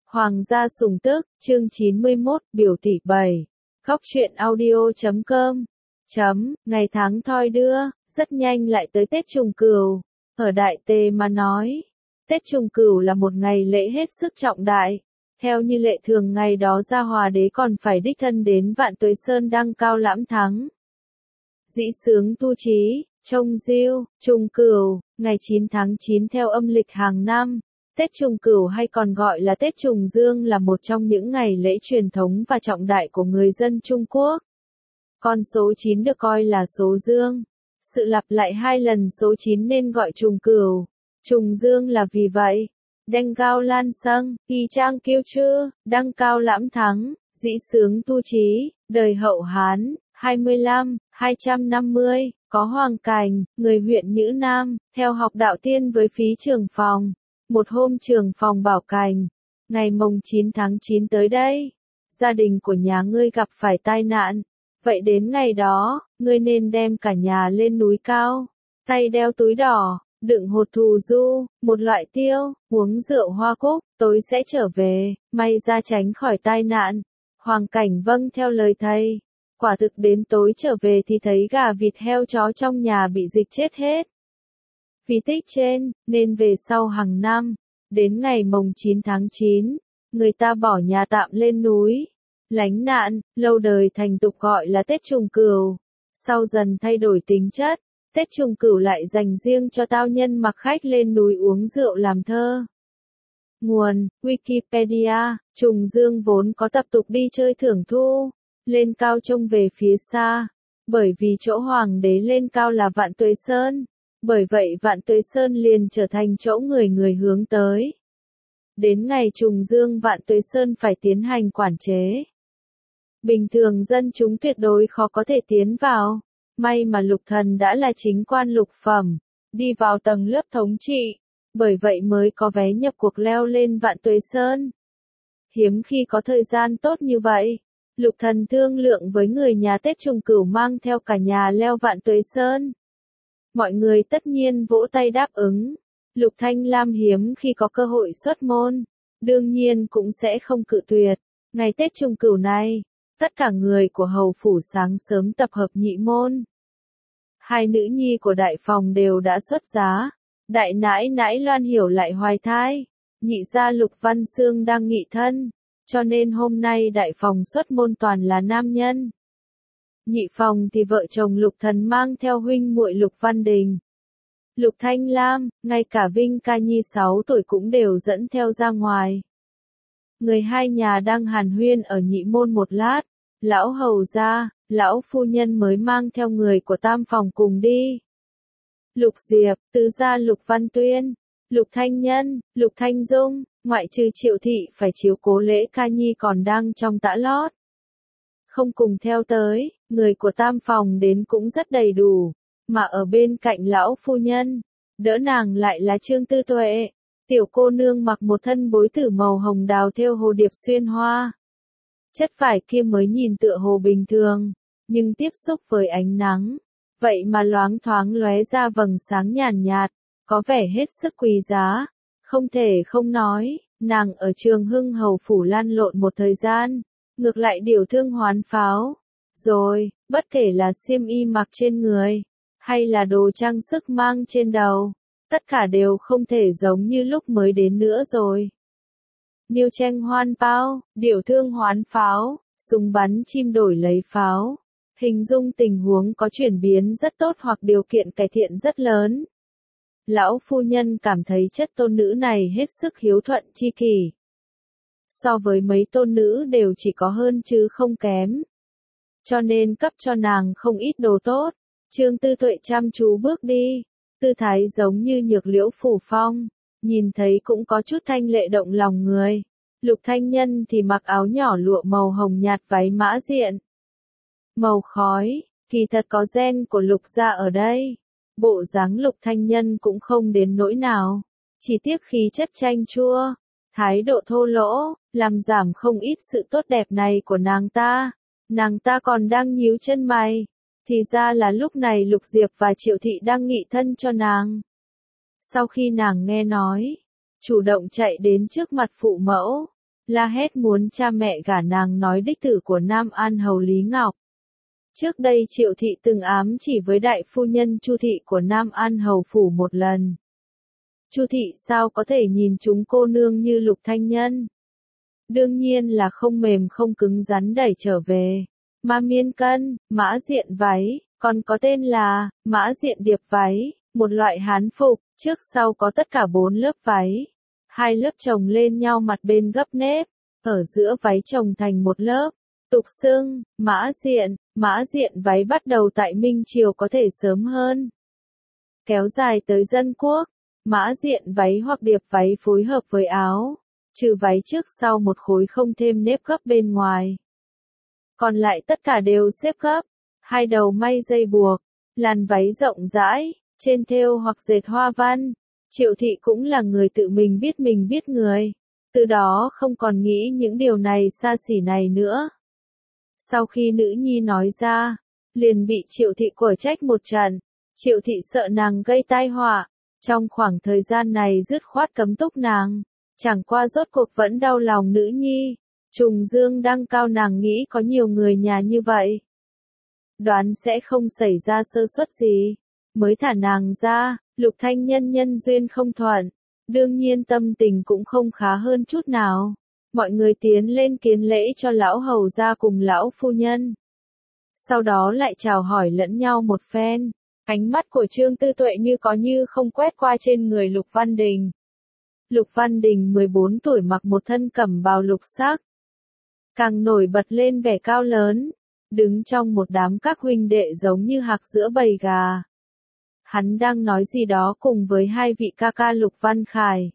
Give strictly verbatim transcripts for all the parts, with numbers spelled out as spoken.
Hoàng gia sủng tức, chương chín mươi mốt, biểu tỷ bảy. Góc truyện audio chấm com. Chấm, ngày tháng thoi đưa, rất nhanh lại tới Tết Trùng Cửu. Ở Đại Tề mà nói, Tết Trùng Cửu là một ngày lễ hết sức trọng đại. Theo như lệ thường ngày đó Gia Hòa đế còn phải đích thân đến Vạn Tuế Sơn đăng cao lãm thắng. Dĩ sướng tu trí, trông diêu, Trùng Cửu, ngày chín tháng chín theo âm lịch hàng năm. Tết Trùng Cửu hay còn gọi là Tết Trùng Dương là một trong những ngày lễ truyền thống và trọng đại của người dân Trung Quốc. Con số chín được coi là số dương. Sự lặp lại hai lần số chín nên gọi Trùng Cửu. Trùng Dương là vì vậy. Đanh cao lan sâng, y trang kiêu chư, đăng cao lãm thắng, dĩ sướng tu trí, đời Hậu Hán, hai mươi lăm, hai trăm năm mươi, có Hoàng Cảnh, người huyện Nhữ Nam, theo học đạo tiên với phí trưởng phòng. Một hôm trưởng phòng bảo Cảnh, ngày mồng chín tháng chín tới đây, gia đình của nhà ngươi gặp phải tai nạn, vậy đến ngày đó, ngươi nên đem cả nhà lên núi cao, tay đeo túi đỏ, đựng hột thù du, một loại tiêu, uống rượu hoa cúc, tối sẽ trở về, may ra tránh khỏi tai nạn. Hoàng Cảnh vâng theo lời thầy, quả thực đến tối trở về thì thấy gà vịt heo chó trong nhà bị dịch chết hết. Vì tích trên, nên về sau hàng năm, đến ngày mồng chín tháng chín, người ta bỏ nhà tạm lên núi, lánh nạn, lâu đời thành tục gọi là Tết Trùng Cửu. Sau dần thay đổi tính chất, Tết Trùng Cửu lại dành riêng cho tao nhân mặc khách lên núi uống rượu làm thơ. Nguồn, Wikipedia, Trùng Dương vốn có tập tục đi chơi thưởng thu, lên cao trông về phía xa, bởi vì chỗ hoàng đế lên cao là Vạn Tuế Sơn. Bởi vậy Vạn Tuế Sơn liền trở thành chỗ người người hướng tới. Đến ngày Trùng Dương Vạn Tuế Sơn phải tiến hành quản chế. Bình thường dân chúng tuyệt đối khó có thể tiến vào. May mà Lục Thần đã là chính quan lục phẩm, đi vào tầng lớp thống trị. Bởi vậy mới có vé nhập cuộc leo lên Vạn Tuế Sơn. Hiếm khi có thời gian tốt như vậy. Lục Thần thương lượng với người nhà Tết Trùng Cửu mang theo cả nhà leo Vạn Tuế Sơn. Mọi người tất nhiên vỗ tay đáp ứng. Lục Thanh Lam hiếm khi có cơ hội xuất môn, đương nhiên cũng sẽ không cự tuyệt. Ngày Tết Trùng Cửu này, tất cả người của hầu phủ sáng sớm tập hợp nhị môn. Hai nữ nhi của đại phòng đều đã xuất giá. Đại nãi nãi Loan Hiểu lại hoài thai. Nhị gia Lục Văn Xương đang nghị thân, cho nên hôm nay đại phòng xuất môn toàn là nam nhân. Nhị phòng thì vợ chồng Lục Thần mang theo huynh muội Lục Văn Đình, Lục Thanh Lam, ngay cả Vinh Ca Nhi sáu tuổi cũng đều dẫn theo ra ngoài. Người hai nhà đang hàn huyên ở nhị môn một lát, lão hầu gia, lão phu nhân mới mang theo người của tam phòng cùng đi. Lục Diệp, tứ gia Lục Văn Tuyên, Lục Thanh Nhân, Lục Thanh Dung, ngoại trừ Triệu thị phải chiếu cố Lễ Ca Nhi còn đang trong tã lót. Không cùng theo tới, người của tam phòng đến cũng rất đầy đủ, mà ở bên cạnh lão phu nhân, đỡ nàng lại là Trương Tư Tuệ, tiểu cô nương mặc một thân bối tử màu hồng đào thêu hồ điệp xuyên hoa. Chất vải kia mới nhìn tựa hồ bình thường, nhưng tiếp xúc với ánh nắng, vậy mà loáng thoáng lóe ra vầng sáng nhàn nhạt, có vẻ hết sức quý giá. Không thể không nói, nàng ở Trường Hưng hầu phủ lan lộn một thời gian. Ngược lại điều thương hoán pháo. Rồi, bất kể là xiêm y mặc trên người, hay là đồ trang sức mang trên đầu, tất cả đều không thể giống như lúc mới đến nữa rồi. Niêu tranh hoan pháo, điều thương hoán pháo, súng bắn chim đổi lấy pháo. Hình dung tình huống có chuyển biến rất tốt hoặc điều kiện cải thiện rất lớn. Lão phu nhân cảm thấy chất tôn nữ này hết sức hiếu thuận chi kỷ. So với mấy tôn nữ đều chỉ có hơn chứ không kém. Cho nên cấp cho nàng không ít đồ tốt. Trương Tư Tuệ chăm chú bước đi, tư thái giống như nhược liễu phủ phong, nhìn thấy cũng có chút thanh lệ động lòng người. Lục Thanh Nhân thì mặc áo nhỏ lụa màu hồng nhạt váy mã diện, màu khói, kỳ thật có gen của Lục gia ở đây. Bộ dáng Lục Thanh Nhân cũng không đến nỗi nào, chỉ tiếc khí chất chanh chua, thái độ thô lỗ, làm giảm không ít sự tốt đẹp này của nàng ta. Nàng ta còn đang nhíu chân mày, thì ra là lúc này Lục Diệp và Triệu thị đang nghị thân cho nàng. Sau khi nàng nghe nói, chủ động chạy đến trước mặt phụ mẫu, la hét muốn cha mẹ gả nàng nói đích tử của Nam An Hầu Lý Ngọc. Trước đây Triệu thị từng ám chỉ với đại phu nhân Chu thị của Nam An Hầu phủ một lần. Chu thị sao có thể nhìn chúng cô nương như Lục Thanh Nhân? Đương nhiên là không mềm không cứng rắn đẩy trở về. Ma miên cân, mã diện váy, còn có tên là mã diện điệp váy, một loại hán phục, trước sau có tất cả bốn lớp váy. Hai lớp chồng lên nhau mặt bên gấp nếp, ở giữa váy chồng thành một lớp. Tục xưng, mã diện, mã diện váy bắt đầu tại Minh Triều có thể sớm hơn. Kéo dài tới Dân Quốc, mã diện váy hoặc điệp váy phối hợp với áo, trừ váy trước sau một khối không thêm nếp gấp bên ngoài. Còn lại tất cả đều xếp gấp, hai đầu may dây buộc, làn váy rộng rãi, trên thêu hoặc dệt hoa văn. Triệu thị cũng là người tự mình biết mình biết người, từ đó không còn nghĩ những điều này xa xỉ này nữa. Sau khi nữ nhi nói ra, liền bị Triệu thị quở trách một trận. Triệu thị sợ nàng gây tai họa, trong khoảng thời gian này dứt khoát cấm túc nàng, chẳng qua rốt cuộc vẫn đau lòng nữ nhi. Trùng dương đăng cao, nàng nghĩ có nhiều người nhà như vậy, đoán sẽ không xảy ra sơ suất gì, mới thả nàng ra. Lục Thanh Nhân nhân duyên không thuận, đương nhiên tâm tình cũng không khá hơn chút nào. Mọi người tiến lên kiến lễ cho lão hầu gia cùng lão phu nhân. Sau đó lại chào hỏi lẫn nhau một phen. Ánh mắt của Trương Tư Tuệ như có như không quét qua trên người Lục Văn Đình. Lục Văn Đình mười bốn tuổi mặc một thân cẩm bào lục sắc, càng nổi bật lên vẻ cao lớn, đứng trong một đám các huynh đệ giống như hạc giữa bầy gà. Hắn đang nói gì đó cùng với hai vị ca ca Lục Văn Khải,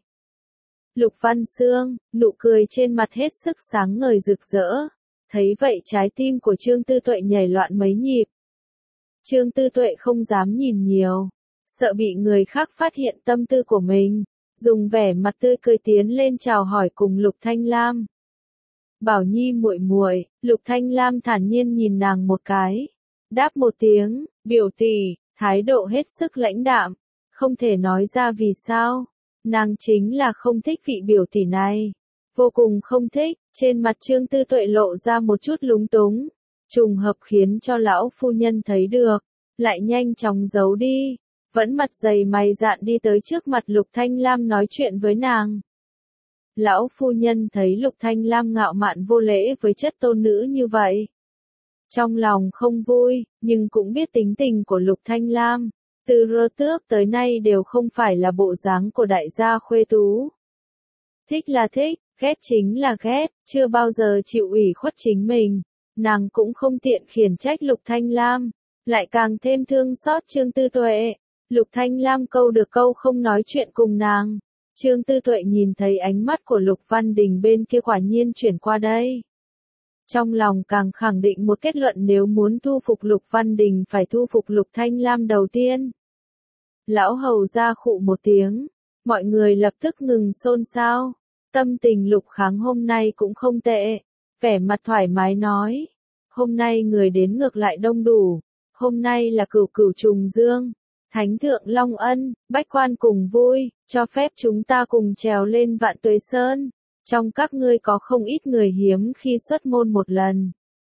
Lục Văn Xương, nụ cười trên mặt hết sức sáng ngời rực rỡ. Thấy vậy trái tim của Trương Tư Tuệ nhảy loạn mấy nhịp. Trương Tư Tuệ không dám nhìn nhiều, sợ bị người khác phát hiện tâm tư của mình, dùng vẻ mặt tươi cười tiến lên chào hỏi cùng Lục Thanh Lam. Bảo Nhi muội muội. Lục Thanh Lam thản nhiên nhìn nàng một cái, đáp một tiếng, biểu tỷ, thái độ hết sức lãnh đạm, không thể nói ra vì sao. Nàng chính là không thích vị biểu tỷ này, vô cùng không thích. Trên mặt Trương Tư Tuệ lộ ra một chút lúng túng, trùng hợp khiến cho lão phu nhân thấy được, lại nhanh chóng giấu đi, vẫn mặt dày mày dạn đi tới trước mặt Lục Thanh Lam nói chuyện với nàng. Lão phu nhân thấy Lục Thanh Lam ngạo mạn vô lễ với chất tôn nữ như vậy, trong lòng không vui, nhưng cũng biết tính tình của Lục Thanh Lam, từ rơ tước tới nay đều không phải là bộ dáng của đại gia khuê tú. Thích là thích, ghét chính là ghét, chưa bao giờ chịu ủy khuất chính mình. Nàng cũng không tiện khiển trách Lục Thanh Lam, lại càng thêm thương xót Trương Tư Tuệ. Lục Thanh Lam câu được câu không nói chuyện cùng nàng. Trương Tư Tuệ nhìn thấy ánh mắt của Lục Văn Đình bên kia quả nhiên chuyển qua đây. Trong lòng càng khẳng định một kết luận, nếu muốn thu phục Lục Văn Đình phải thu phục Lục Thanh Lam đầu tiên. Lão hầu ra khụ một tiếng, mọi người lập tức ngừng xôn xao. Tâm tình Lục Kháng hôm nay cũng không tệ, vẻ mặt thoải mái nói. Hôm nay người đến ngược lại đông đủ, hôm nay là cửu cửu trùng dương, Thánh Thượng Long Ân, Bách Quan cùng vui, cho phép chúng ta cùng trèo lên Vạn Tuế Sơn. Trong các ngươi có không ít người hiếm khi xuất môn một lần.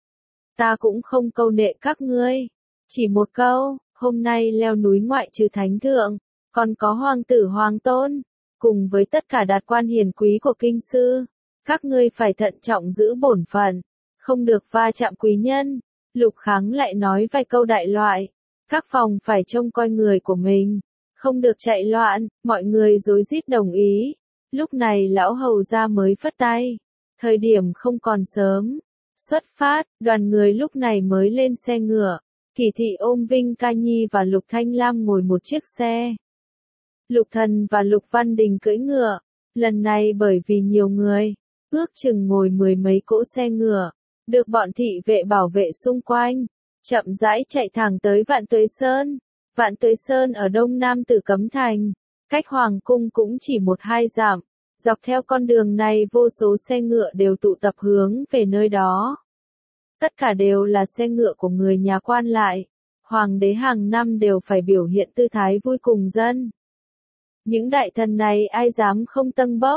Ta cũng không câu nệ các ngươi, chỉ một câu, hôm nay leo núi ngoại trừ Thánh Thượng, còn có Hoàng tử Hoàng Tôn, cùng với tất cả đạt quan hiền quý của kinh sư. Các ngươi phải thận trọng giữ bổn phận, không được va chạm quý nhân. Lục Kháng lại nói vài câu đại loại, các phòng phải trông coi người của mình, không được chạy loạn. Mọi người rối rít đồng ý. Lúc này lão hầu gia mới phất tay, thời điểm không còn sớm, xuất phát. Đoàn người lúc này mới lên xe ngựa, Kỳ thị ôm Vinh Ca Nhi và Lục Thanh Lam ngồi một chiếc xe. Lục Thần và Lục Văn Đình cưỡi ngựa, lần này bởi vì nhiều người, ước chừng ngồi mười mấy cỗ xe ngựa, được bọn thị vệ bảo vệ xung quanh, chậm rãi chạy thẳng tới Vạn Tuế Sơn. Vạn Tuế Sơn ở đông nam Tử Cấm Thành, cách Hoàng Cung cũng chỉ một hai dặm. Dọc theo con đường này vô số xe ngựa đều tụ tập hướng về nơi đó. Tất cả đều là xe ngựa của người nhà quan lại. Hoàng đế hàng năm đều phải biểu hiện tư thái vui cùng dân. Những đại thần này ai dám không tâng bốc,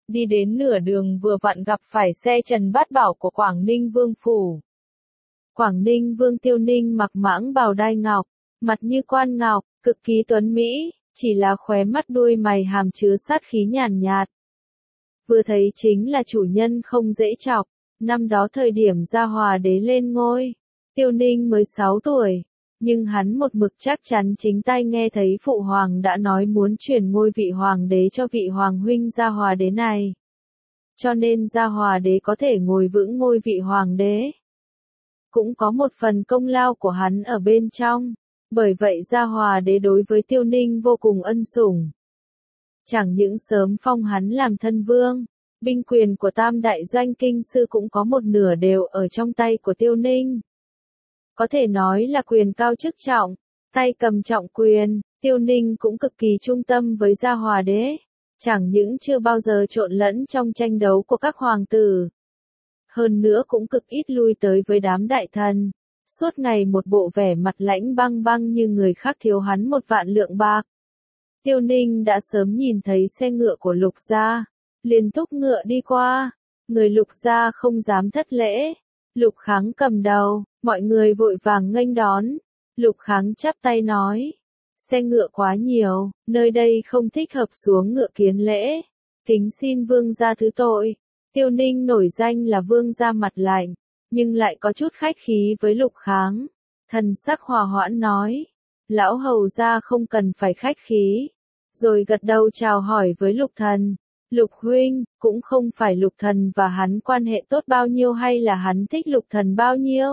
Đi đến nửa đường vừa vặn gặp phải xe Trần Bát Bảo của Quảng Ninh Vương Phủ. Quảng Ninh Vương Tiêu Ninh mặc mãng bào đai ngọc, mặt như quan ngọc, cực kỳ tuấn mỹ, chỉ là khóe mắt đuôi mày hàm chứa sát khí nhàn nhạt. Vừa thấy chính là chủ nhân không dễ chọc, năm đó thời điểm Gia Hòa đế lên ngôi, Tiêu Ninh mới sáu tuổi, nhưng hắn một mực chắc chắn chính tay nghe thấy Phụ Hoàng đã nói muốn chuyển ngôi vị Hoàng đế cho vị Hoàng huynh Gia Hòa đế này. Cho nên Gia Hòa đế có thể ngồi vững ngôi vị Hoàng đế. Cũng có một phần công lao của hắn ở bên trong, bởi vậy Gia Hòa đế đối với Tiêu Ninh vô cùng ân sủng. Chẳng những sớm phong hắn làm thân vương, binh quyền của tam đại doanh kinh sư cũng có một nửa đều ở trong tay của Tiêu Ninh. Có thể nói là quyền cao chức trọng, tay cầm trọng quyền, Tiêu Ninh cũng cực kỳ trung tâm với Gia Hòa đế, chẳng những chưa bao giờ trộn lẫn trong tranh đấu của các hoàng tử. Hơn nữa cũng cực ít lui tới với đám đại thần, suốt ngày một bộ vẻ mặt lãnh băng băng như người khác thiếu hắn một vạn lượng bạc. Tiêu Ninh đã sớm nhìn thấy xe ngựa của Lục gia, liền thúc ngựa đi qua, người Lục gia không dám thất lễ. Lục Kháng cầm đầu, mọi người vội vàng nghênh đón. Lục Kháng chắp tay nói, xe ngựa quá nhiều, nơi đây không thích hợp xuống ngựa kiến lễ, kính xin vương gia thứ tội. Tiêu Ninh nổi danh là vương gia mặt lạnh, nhưng lại có chút khách khí với Lục Kháng. Thần sắc hòa hoãn nói, lão hầu gia không cần phải khách khí. Rồi gật đầu chào hỏi với Lục thần. Lục huynh, cũng không phải Lục thần và hắn quan hệ tốt bao nhiêu hay là hắn thích Lục thần bao nhiêu.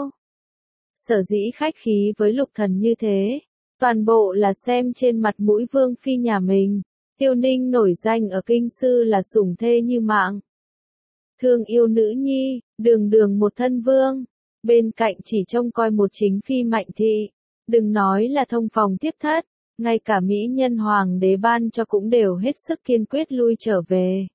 Sở dĩ khách khí với Lục thần như thế, toàn bộ là xem trên mặt mũi vương phi nhà mình. Tiêu Ninh nổi danh ở kinh sư là sủng thê như mạng. Thương yêu nữ nhi, đường đường một thân vương, bên cạnh chỉ trông coi một chính phi Mạnh thị, đừng nói là thông phòng tiếp thất, ngay cả mỹ nhân hoàng đế ban cho cũng đều hết sức kiên quyết lui trở về.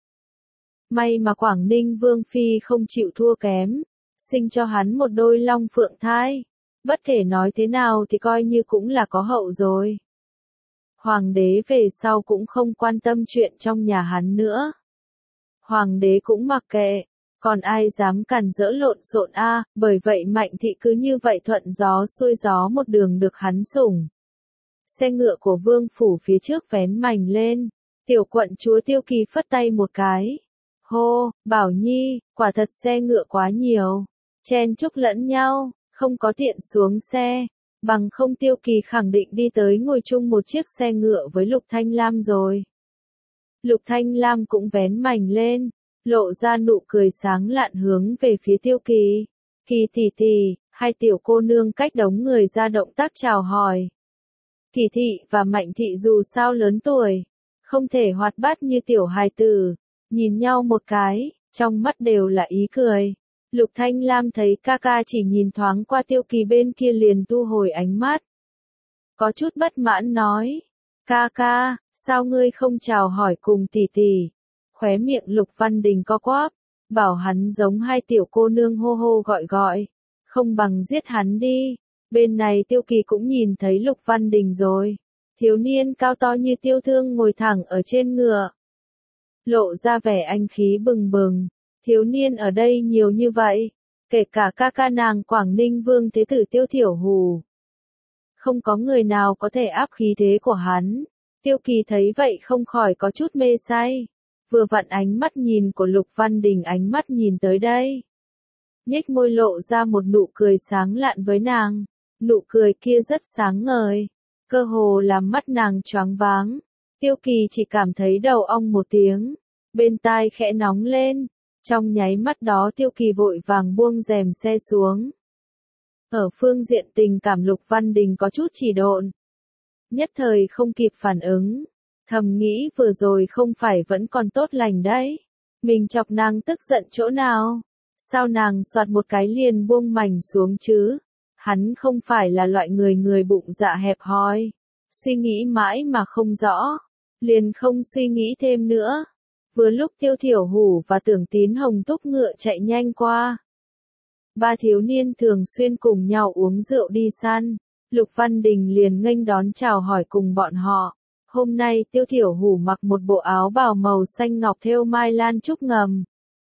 May mà Quảng Ninh Vương phi không chịu thua kém, sinh cho hắn một đôi long phượng thai, bất kể nói thế nào thì coi như cũng là có hậu rồi. Hoàng đế về sau cũng không quan tâm chuyện trong nhà hắn nữa. Hoàng đế cũng mặc kệ, còn ai dám cản rỡ lộn xộn a, à, bởi vậy Mạnh thị cứ như vậy thuận gió xuôi gió một đường được hắn sủng. Xe ngựa của vương phủ phía trước vén mành lên, tiểu quận chúa Tiêu Kỳ phất tay một cái. Hô, Bảo Nhi, quả thật xe ngựa quá nhiều, chen chúc lẫn nhau, không có tiện xuống xe, bằng không Tiêu Kỳ khẳng định đi tới ngồi chung một chiếc xe ngựa với Lục Thanh Lam rồi. Lục Thanh Lam cũng vén mành lên, lộ ra nụ cười sáng lạn hướng về phía Tiêu Kỳ. Kỳ tỷ tỷ, hai tiểu cô nương cách đống người ra động tác chào hỏi. Kỳ thị và Mạnh thị dù sao lớn tuổi, không thể hoạt bát như tiểu hài tử, nhìn nhau một cái, trong mắt đều là ý cười. Lục Thanh Lam thấy ca ca chỉ nhìn thoáng qua Tiêu Kỳ bên kia liền thu hồi ánh mắt. Có chút bất mãn nói, ca ca, sao ngươi không chào hỏi cùng tỷ tỷ? Khóe miệng Lục Văn Đình co quắp, bảo hắn giống hai tiểu cô nương hô hô gọi gọi, không bằng giết hắn đi. Bên này Tiêu Kỳ cũng nhìn thấy Lục Văn Đình rồi, thiếu niên cao to như tiêu thương ngồi thẳng ở trên ngựa. Lộ ra vẻ anh khí bừng bừng, thiếu niên ở đây nhiều như vậy, kể cả ca ca nàng Quảng Ninh Vương Thế tử Tiêu Thiểu Hù. Không có người nào có thể áp khí thế của hắn. Tiêu Kỳ thấy vậy không khỏi có chút mê say, vừa vặn ánh mắt nhìn của Lục Văn Đình ánh mắt nhìn tới đây. Nhếch môi lộ ra một nụ cười sáng lạn với nàng, nụ cười kia rất sáng ngời, cơ hồ làm mắt nàng choáng váng. Tiêu Kỳ chỉ cảm thấy đầu ong một tiếng, bên tai khẽ nóng lên, trong nháy mắt đó Tiêu Kỳ vội vàng buông rèm xe xuống. Ở phương diện tình cảm Lục Văn Đình có chút trì độn, nhất thời không kịp phản ứng, thầm nghĩ vừa rồi không phải vẫn còn tốt lành đấy, mình chọc nàng tức giận chỗ nào, sao nàng soạt một cái liền buông mảnh xuống chứ, hắn không phải là loại người người bụng dạ hẹp hòi, suy nghĩ mãi mà không rõ, liền không suy nghĩ thêm nữa. Vừa lúc Tiêu Thiểu Hủ và Tưởng Tín Hồng túc ngựa chạy nhanh qua. Ba thiếu niên thường xuyên cùng nhau uống rượu đi săn, Lục Văn Đình liền nghênh đón chào hỏi cùng bọn họ. Hôm nay Tiêu Thiểu Hủ mặc một bộ áo bào màu xanh ngọc thêu mai lan trúc ngầm.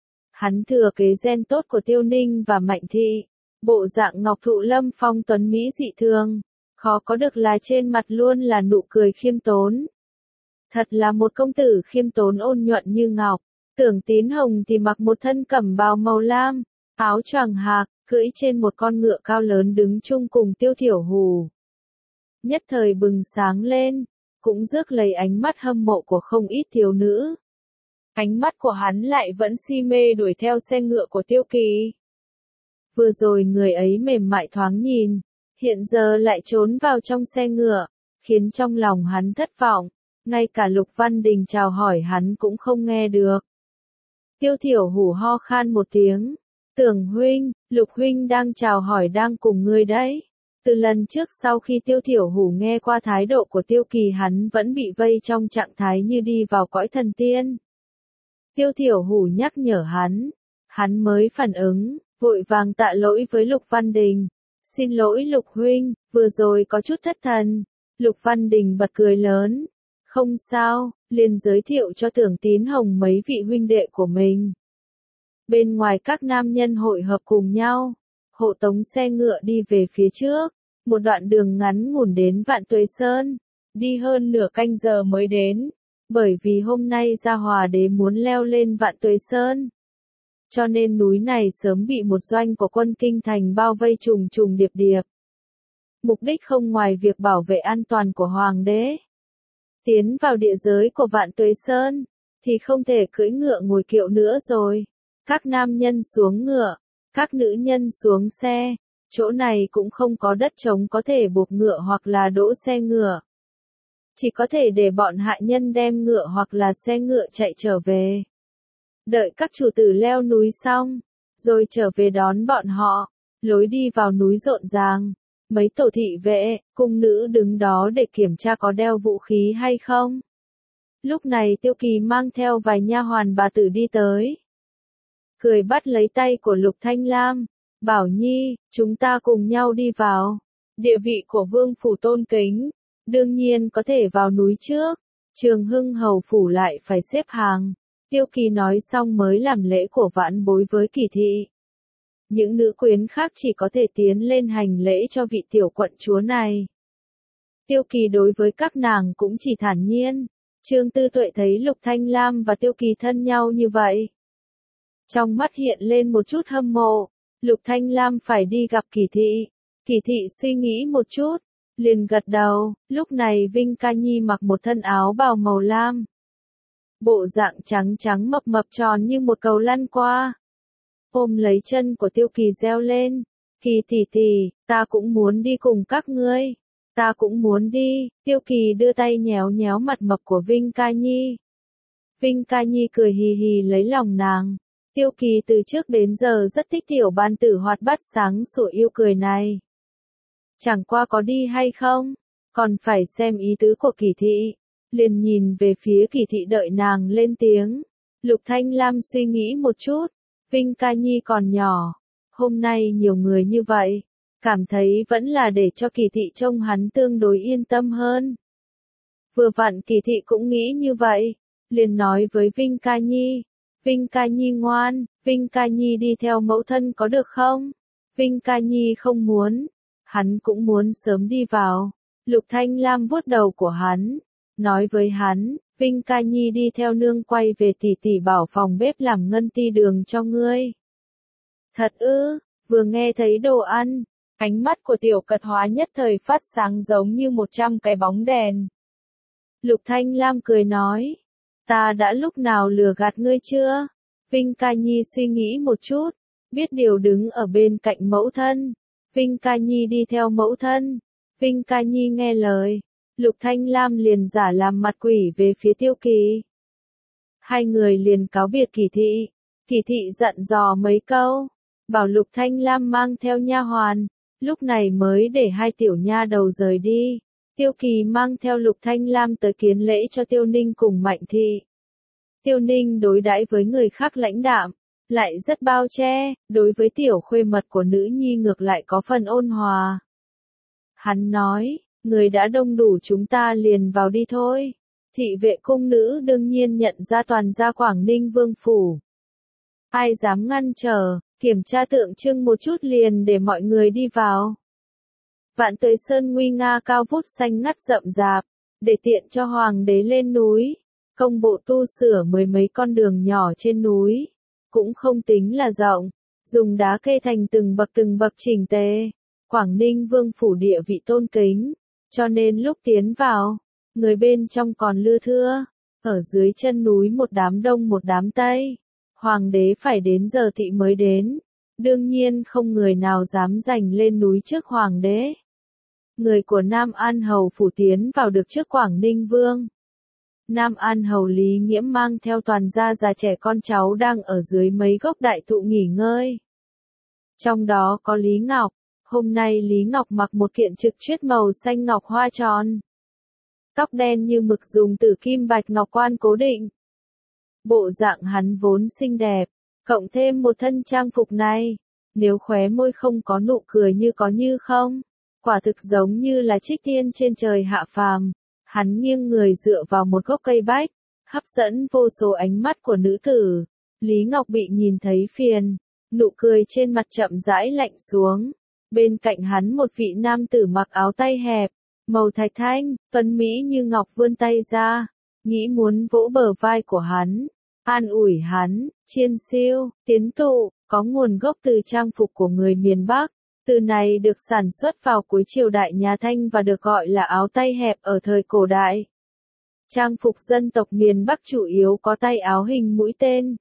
Hắn thừa kế gen tốt của Tiêu Ninh và Mạnh Thị, bộ dạng ngọc thụ lâm phong tuấn mỹ dị thường, khó có được là trên mặt luôn là nụ cười khiêm tốn. Thật là một công tử khiêm tốn ôn nhuận như ngọc. Tưởng Tín Hồng thì mặc một thân cẩm bào màu lam, áo choàng hạc, cưỡi trên một con ngựa cao lớn đứng chung cùng Tiêu Thiểu Hủ. Nhất thời bừng sáng lên, cũng rước lấy ánh mắt hâm mộ của không ít thiếu nữ. Ánh mắt của hắn lại vẫn si mê đuổi theo xe ngựa của Tiêu Kỳ. Vừa rồi người ấy mềm mại thoáng nhìn, hiện giờ lại trốn vào trong xe ngựa, khiến trong lòng hắn thất vọng, ngay cả Lục Văn Đình chào hỏi hắn cũng không nghe được. Tiêu Thiểu Hủ ho khan một tiếng, Tưởng huynh, Lục huynh đang chào hỏi đang cùng ngươi đấy. Từ lần trước sau khi Tiêu Thiểu Hủ nghe qua thái độ của Tiêu Kỳ hắn vẫn bị vây trong trạng thái như đi vào cõi thần tiên. Tiêu Thiểu Hủ nhắc nhở hắn, hắn mới phản ứng, vội vàng tạ lỗi với Lục Văn Đình. Xin lỗi Lục huynh, vừa rồi có chút thất thần. Lục Văn Đình bật cười lớn. Không sao, liền giới thiệu cho Tưởng Tín Hồng mấy vị huynh đệ của mình. Bên ngoài các nam nhân hội hợp cùng nhau, hộ tống xe ngựa đi về phía trước, một đoạn đường ngắn ngủn đến Vạn Tuế Sơn, đi hơn nửa canh giờ mới đến, bởi vì hôm nay Gia Hòa Đế muốn leo lên Vạn Tuế Sơn. Cho nên núi này sớm bị một doanh của quân kinh thành bao vây trùng trùng điệp điệp. Mục đích không ngoài việc bảo vệ an toàn của Hoàng đế. Tiến vào địa giới của Vạn Tuế Sơn, thì không thể cưỡi ngựa ngồi kiệu nữa rồi. Các nam nhân xuống ngựa, các nữ nhân xuống xe, chỗ này cũng không có đất trống có thể buộc ngựa hoặc là đỗ xe ngựa. Chỉ có thể để bọn hạ nhân đem ngựa hoặc là xe ngựa chạy trở về. Đợi các chủ tử leo núi xong, rồi trở về đón bọn họ, lối đi vào núi rộn ràng. Mấy tổ thị vệ, cung nữ đứng đó để kiểm tra có đeo vũ khí hay không. Lúc này Tiêu Kỳ mang theo vài nha hoàn bà tử đi tới. Cười bắt lấy tay của Lục Thanh Lam, bảo Nhi, chúng ta cùng nhau đi vào. Địa vị của vương phủ tôn kính, đương nhiên có thể vào núi trước. Trường Hưng hầu phủ lại phải xếp hàng. Tiêu Kỳ nói xong mới làm lễ của vãn bối với Kỳ thị. Những nữ quyến khác chỉ có thể tiến lên hành lễ cho vị tiểu quận chúa này. Tiêu Kỳ đối với các nàng cũng chỉ thản nhiên. Trương Tư Tuệ thấy Lục Thanh Lam và Tiêu Kỳ thân nhau như vậy, trong mắt hiện lên một chút hâm mộ. Lục Thanh Lam phải đi gặp Kỳ thị. Kỳ thị suy nghĩ một chút, liền gật đầu. Lúc này Vinh Ca Nhi mặc một thân áo bào màu lam, bộ dạng trắng trắng mập mập tròn như một cầu lăn qua, ôm lấy chân của Tiêu Kỳ reo lên. Kỳ tỷ tỷ, ta cũng muốn đi cùng các ngươi. Ta cũng muốn đi. Tiêu Kỳ đưa tay nhéo nhéo mặt mập của Vinh Ca Nhi. Vinh Ca Nhi cười hì hì lấy lòng nàng. Tiêu Kỳ từ trước đến giờ rất thích tiểu ban tử hoạt bát sáng sủa yêu cười này. Chẳng qua có đi hay không, còn phải xem ý tứ của Kỳ thị. Liền nhìn về phía Kỳ thị đợi nàng lên tiếng. Lục Thanh Lam suy nghĩ một chút. Vinh Ca Nhi còn nhỏ, hôm nay nhiều người như vậy, cảm thấy vẫn là để cho Kỳ thị trông hắn tương đối yên tâm hơn. Vừa vặn Kỳ thị cũng nghĩ như vậy, liền nói với Vinh Ca Nhi, Vinh Ca Nhi ngoan, Vinh Ca Nhi đi theo mẫu thân có được không? Vinh Ca Nhi không muốn, hắn cũng muốn sớm đi vào. Lục Thanh Lam vuốt đầu của hắn, nói với hắn, Vinh Ca Nhi đi theo nương quay về tỷ tỷ bảo phòng bếp làm ngân ti đường cho ngươi. Thật ư? Vừa nghe thấy đồ ăn, ánh mắt của tiểu cật hóa nhất thời phát sáng giống như một trăm cái bóng đèn. Lục Thanh Lam cười nói, ta đã lúc nào lừa gạt ngươi chưa? Vinh Ca Nhi suy nghĩ một chút, biết điều đứng ở bên cạnh mẫu thân. Vinh Ca Nhi đi theo mẫu thân. Vinh Ca Nhi nghe lời. Lục Thanh Lam liền giả làm mặt quỷ về phía Tiêu Kỳ. Hai người liền cáo biệt Kỳ thị. Kỳ thị dặn dò mấy câu, bảo Lục Thanh Lam mang theo nha hoàn, lúc này mới để hai tiểu nha đầu rời đi. Tiêu Kỳ mang theo Lục Thanh Lam tới kiến lễ cho Tiêu Ninh cùng Mạnh Thị. Tiêu Ninh đối đãi với người khác lãnh đạm, lại rất bao che, đối với tiểu khuê mật của nữ nhi ngược lại có phần ôn hòa. Hắn nói, người đã đông đủ chúng ta liền vào đi thôi. Thị vệ cung nữ đương nhiên nhận ra toàn gia Quảng Ninh Vương Phủ. Ai dám ngăn trở, kiểm tra tượng trưng một chút liền để mọi người đi vào. Vạn Tuế Sơn nguy nga cao vút xanh ngắt rậm rạp, để tiện cho hoàng đế lên núi. Công bộ tu sửa mười mấy con đường nhỏ trên núi, cũng không tính là rộng, dùng đá kê thành từng bậc từng bậc chỉnh tề. Quảng Ninh Vương Phủ địa vị tôn kính, cho nên lúc tiến vào, người bên trong còn lưa thưa, ở dưới chân núi một đám đông một đám tây. Hoàng đế phải đến giờ thị mới đến, đương nhiên không người nào dám giành lên núi trước hoàng đế. Người của Nam An Hầu Phủ tiến vào được trước Quảng Ninh Vương. Nam An Hầu Lý Nghiễm mang theo toàn gia già trẻ con cháu đang ở dưới mấy gốc đại thụ nghỉ ngơi. Trong đó có Lý Ngọc, hôm nay Lý Ngọc mặc một kiện trực chuyết màu xanh ngọc hoa tròn. Tóc đen như mực dùng tử kim bạch ngọc quan cố định. Bộ dạng hắn vốn xinh đẹp, cộng thêm một thân trang phục này, nếu khóe môi không có nụ cười như có như không, quả thực giống như là trích tiên trên trời hạ phàm. Hắn nghiêng người dựa vào một gốc cây bách, hấp dẫn vô số ánh mắt của nữ tử. Lý Ngọc bị nhìn thấy phiền, nụ cười trên mặt chậm rãi lạnh xuống. Bên cạnh hắn một vị nam tử mặc áo tay hẹp, màu thạch thanh, tuấn mỹ như ngọc vươn tay ra, nghĩ muốn vỗ bờ vai của hắn, an ủi hắn. Chiên siêu, tiến tụ, có nguồn gốc từ trang phục của người miền Bắc. Từ này được sản xuất vào cuối triều đại nhà Thanh và được gọi là áo tay hẹp ở thời cổ đại. Trang phục dân tộc miền Bắc chủ yếu có tay áo hình mũi tên,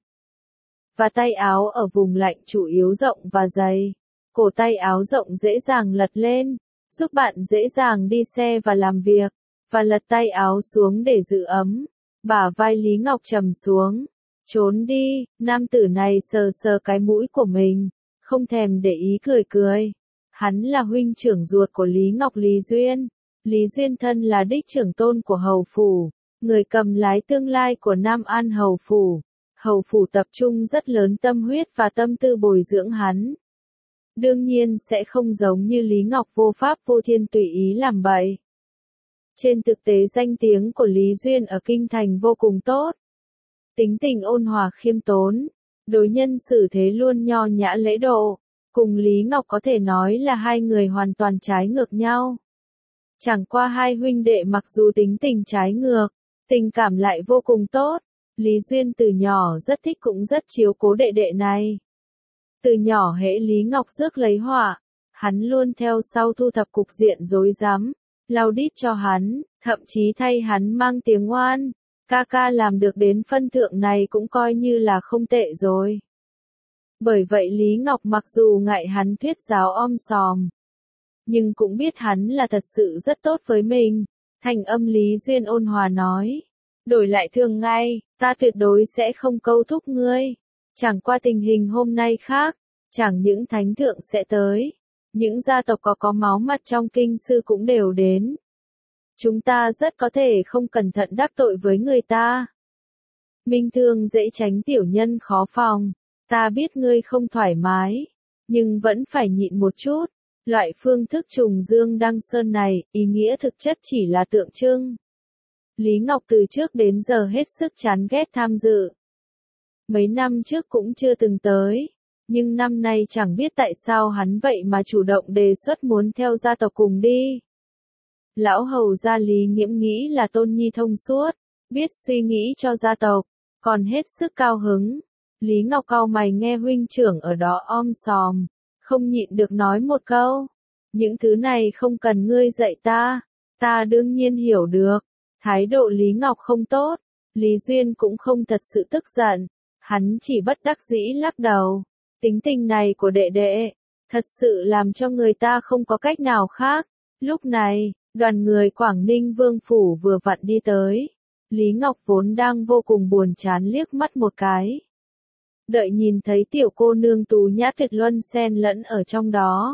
và tay áo ở vùng lạnh chủ yếu rộng và dày. Cổ tay áo rộng dễ dàng lật lên, giúp bạn dễ dàng đi xe và làm việc, và lật tay áo xuống để giữ ấm. Bả vai Lý Ngọc trầm xuống. Trốn đi, nam tử này sờ sờ cái mũi của mình, không thèm để ý cười cười. Hắn là huynh trưởng ruột của Lý Ngọc Lý Duyên. Lý Duyên thân là đích trưởng tôn của Hầu Phủ, người cầm lái tương lai của Nam An Hầu Phủ. Hầu Phủ tập trung rất lớn tâm huyết và tâm tư bồi dưỡng hắn. Đương nhiên sẽ không giống như Lý Ngọc vô pháp vô thiên tùy ý làm bậy. Trên thực tế danh tiếng của Lý Duyên ở Kinh Thành vô cùng tốt. Tính tình ôn hòa khiêm tốn, đối nhân xử thế luôn nho nhã lễ độ. Cùng Lý Ngọc có thể nói là hai người hoàn toàn trái ngược nhau. Chẳng qua hai huynh đệ mặc dù tính tình trái ngược, tình cảm lại vô cùng tốt. Lý Duyên từ nhỏ rất thích cũng rất chiếu cố đệ đệ này. Từ nhỏ hễ Lý Ngọc rước lấy họa, hắn luôn theo sau thu thập cục diện rối rắm, lau đít cho hắn, thậm chí thay hắn mang tiếng oan. Ca ca làm được đến phân thượng này cũng coi như là không tệ rồi. Bởi vậy Lý Ngọc mặc dù ngại hắn thuyết giáo om sòm, nhưng cũng biết hắn là thật sự rất tốt với mình. Thành âm Lý Duyên ôn hòa nói, đổi lại thường ngày, ta tuyệt đối sẽ không câu thúc ngươi. Chẳng qua tình hình hôm nay khác, chẳng những thánh thượng sẽ tới, những gia tộc có có máu mặt trong kinh sư cũng đều đến. Chúng ta rất có thể không cẩn thận đắc tội với người ta. Minh thương dễ tránh tiểu nhân khó phòng. Ta biết ngươi không thoải mái, nhưng vẫn phải nhịn một chút. Loại phương thức trùng dương đăng sơn này, ý nghĩa thực chất chỉ là tượng trưng. Lý Ngọc từ trước đến giờ hết sức chán ghét tham dự. Mấy năm trước cũng chưa từng tới, nhưng năm nay chẳng biết tại sao hắn vậy mà chủ động đề xuất muốn theo gia tộc cùng đi. Lão hầu gia Lý Nghiễm nghĩ là tôn nhi thông suốt, biết suy nghĩ cho gia tộc, còn hết sức cao hứng. Lý Ngọc cau mày nghe huynh trưởng ở đó om sòm, không nhịn được nói một câu. Những thứ này không cần ngươi dạy ta, ta đương nhiên hiểu được. Thái độ Lý Ngọc không tốt, Lý Duyên cũng không thật sự tức giận, hắn chỉ bất đắc dĩ lắc đầu. Tính tình này của đệ đệ, thật sự làm cho người ta không có cách nào khác. Lúc này, đoàn người Quảng Ninh Vương Phủ vừa vặn đi tới. Lý Ngọc vốn đang vô cùng buồn chán liếc mắt một cái. Đợi nhìn thấy tiểu cô nương tú nhã tuyệt luân xen lẫn ở trong đó.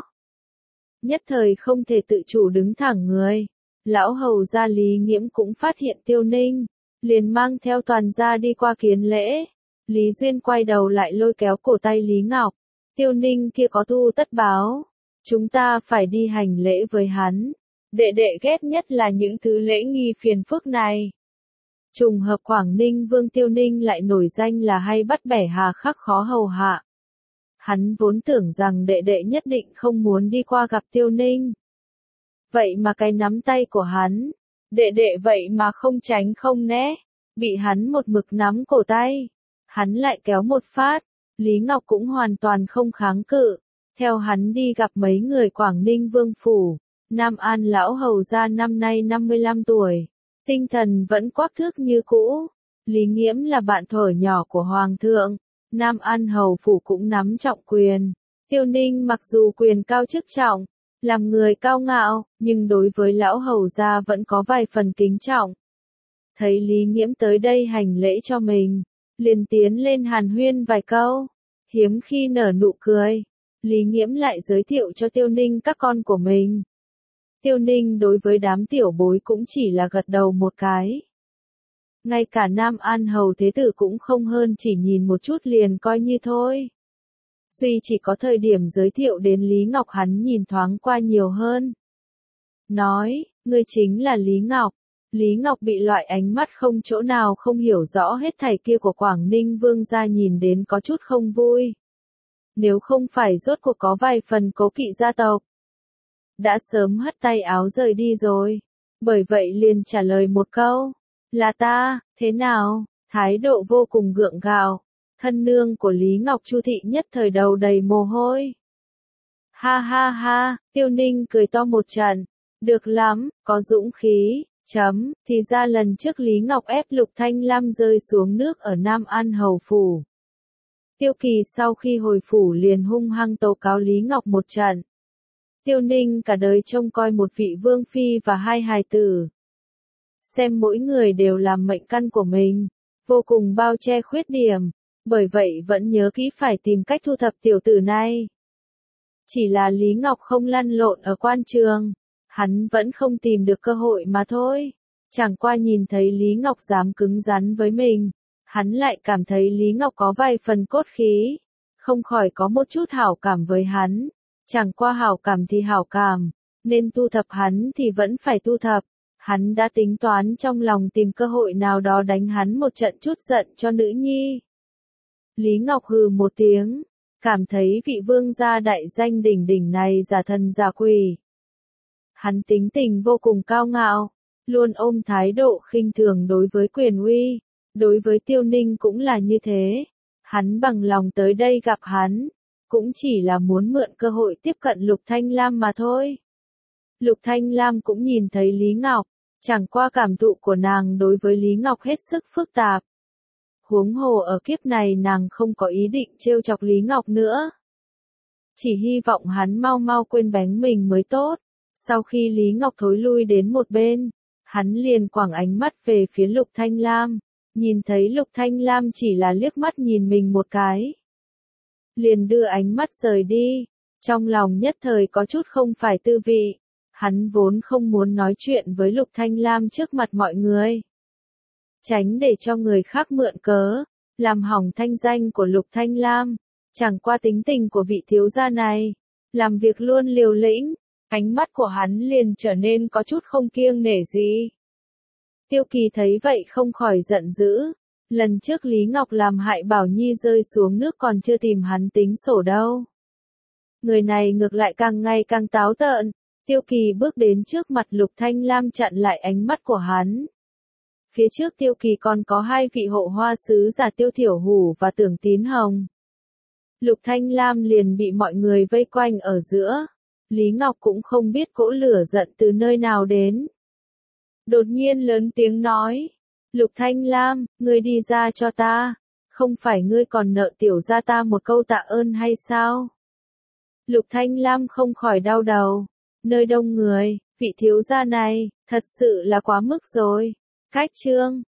Nhất thời không thể tự chủ đứng thẳng người. Lão hầu gia Lý Nghiễm cũng phát hiện Tiêu Ninh, liền mang theo toàn gia đi qua kiến lễ. Lý Duyên quay đầu lại lôi kéo cổ tay Lý Ngọc. Tiêu Ninh kia có thu tất báo. Chúng ta phải đi hành lễ với hắn. Đệ đệ ghét nhất là những thứ lễ nghi phiền phức này. Trùng hợp Quảng Ninh Vương Tiêu Ninh lại nổi danh là hay bắt bẻ hà khắc khó hầu hạ. Hắn vốn tưởng rằng đệ đệ nhất định không muốn đi qua gặp Tiêu Ninh. Vậy mà cái nắm tay của hắn, đệ đệ vậy mà không tránh không né, bị hắn một mực nắm cổ tay. Hắn lại kéo một phát, Lý Ngọc cũng hoàn toàn không kháng cự, theo hắn đi gặp mấy người Quảng Ninh Vương Phủ. Nam An lão hầu gia năm nay năm mươi lăm tuổi, tinh thần vẫn quắc thước như cũ. Lý Nghiễm là bạn thuở nhỏ của Hoàng thượng, Nam An hầu phủ cũng nắm trọng quyền. Tiêu Ninh mặc dù quyền cao chức trọng, làm người cao ngạo, nhưng đối với lão hầu gia vẫn có vài phần kính trọng. Thấy Lý Nghiễm tới đây hành lễ cho mình, liền tiến lên hàn huyên vài câu, hiếm khi nở nụ cười. Lý Nghiễm lại giới thiệu cho Tiêu Ninh các con của mình. Tiêu Ninh đối với đám tiểu bối cũng chỉ là gật đầu một cái. Ngay cả Nam An hầu thế tử cũng không hơn chỉ nhìn một chút liền coi như thôi. Duy chỉ có thời điểm giới thiệu đến Lý Ngọc hắn nhìn thoáng qua nhiều hơn. Nói, ngươi chính là Lý Ngọc. Lý Ngọc bị loại ánh mắt không chỗ nào không hiểu rõ hết thảy kia của Quảng Ninh Vương gia nhìn đến có chút không vui. Nếu không phải rốt cuộc có vài phần cố kỵ gia tộc, đã sớm hất tay áo rời đi rồi. Bởi vậy liền trả lời một câu, là ta, thế nào, thái độ vô cùng gượng gạo. Thân nương của Lý Ngọc Chu thị nhất thời đầu đầy mồ hôi. Ha ha ha, Tiêu Ninh cười to một trận, được lắm, có dũng khí, chấm, thì ra lần trước Lý Ngọc ép Lục Thanh Lam rơi xuống nước ở Nam An hầu phủ. Tiêu Kỳ sau khi hồi phủ liền hung hăng tố cáo Lý Ngọc một trận. Tiêu Ninh cả đời trông coi một vị vương phi và hai hài tử. Xem mỗi người đều làm mệnh căn của mình, vô cùng bao che khuyết điểm, bởi vậy vẫn nhớ kỹ phải tìm cách thu thập tiểu tử này. Chỉ là Lý Ngọc không lăn lộn ở quan trường, hắn vẫn không tìm được cơ hội mà thôi. Chẳng qua nhìn thấy Lý Ngọc dám cứng rắn với mình, hắn lại cảm thấy Lý Ngọc có vài phần cốt khí, không khỏi có một chút hảo cảm với hắn. Chẳng qua hảo cảm thì hảo cảm, nên thu thập hắn thì vẫn phải thu thập. Hắn đã tính toán trong lòng tìm cơ hội nào đó đánh hắn một trận chút giận cho nữ nhi. Lý Ngọc hừ một tiếng, cảm thấy vị vương gia đại danh đỉnh đỉnh này giả thần giả quỷ. Hắn tính tình vô cùng cao ngạo, luôn ôm thái độ khinh thường đối với quyền uy, đối với Tiêu Ninh cũng là như thế. Hắn bằng lòng tới đây gặp hắn, cũng chỉ là muốn mượn cơ hội tiếp cận Lục Thanh Lam mà thôi. Lục Thanh Lam cũng nhìn thấy Lý Ngọc, chẳng qua cảm thụ của nàng đối với Lý Ngọc hết sức phức tạp. Huống hồ ở kiếp này nàng không có ý định trêu chọc Lý Ngọc nữa. Chỉ hy vọng hắn mau mau quên bánh mình mới tốt. Sau khi Lý Ngọc thối lui đến một bên, hắn liền quẳng ánh mắt về phía Lục Thanh Lam. Nhìn thấy Lục Thanh Lam chỉ là liếc mắt nhìn mình một cái, liền đưa ánh mắt rời đi. Trong lòng nhất thời có chút không phải tư vị. Hắn vốn không muốn nói chuyện với Lục Thanh Lam trước mặt mọi người, tránh để cho người khác mượn cớ, làm hỏng thanh danh của Lục Thanh Lam. Chẳng qua tính tình của vị thiếu gia này, làm việc luôn liều lĩnh, ánh mắt của hắn liền trở nên có chút không kiêng nể gì. Tiêu Kỳ thấy vậy không khỏi giận dữ. Lần trước Lý Ngọc làm hại Bảo Nhi rơi xuống nước còn chưa tìm hắn tính sổ đâu. Người này ngược lại càng ngày càng táo tợn. Tiêu Kỳ bước đến trước mặt Lục Thanh Lam chặn lại ánh mắt của hắn. Phía trước Tiêu Kỳ còn có hai vị hộ hoa sứ giả Tiêu Thiểu Hủ và Tưởng Tín Hồng. Lục Thanh Lam liền bị mọi người vây quanh ở giữa. Lý Ngọc cũng không biết cỗ lửa giận từ nơi nào đến. Đột nhiên lớn tiếng nói, Lục Thanh Lam, ngươi đi ra cho ta, không phải ngươi còn nợ tiểu gia ta một câu tạ ơn hay sao? Lục Thanh Lam không khỏi đau đầu, nơi đông người, vị thiếu gia này, thật sự là quá mức rồi. Cách chương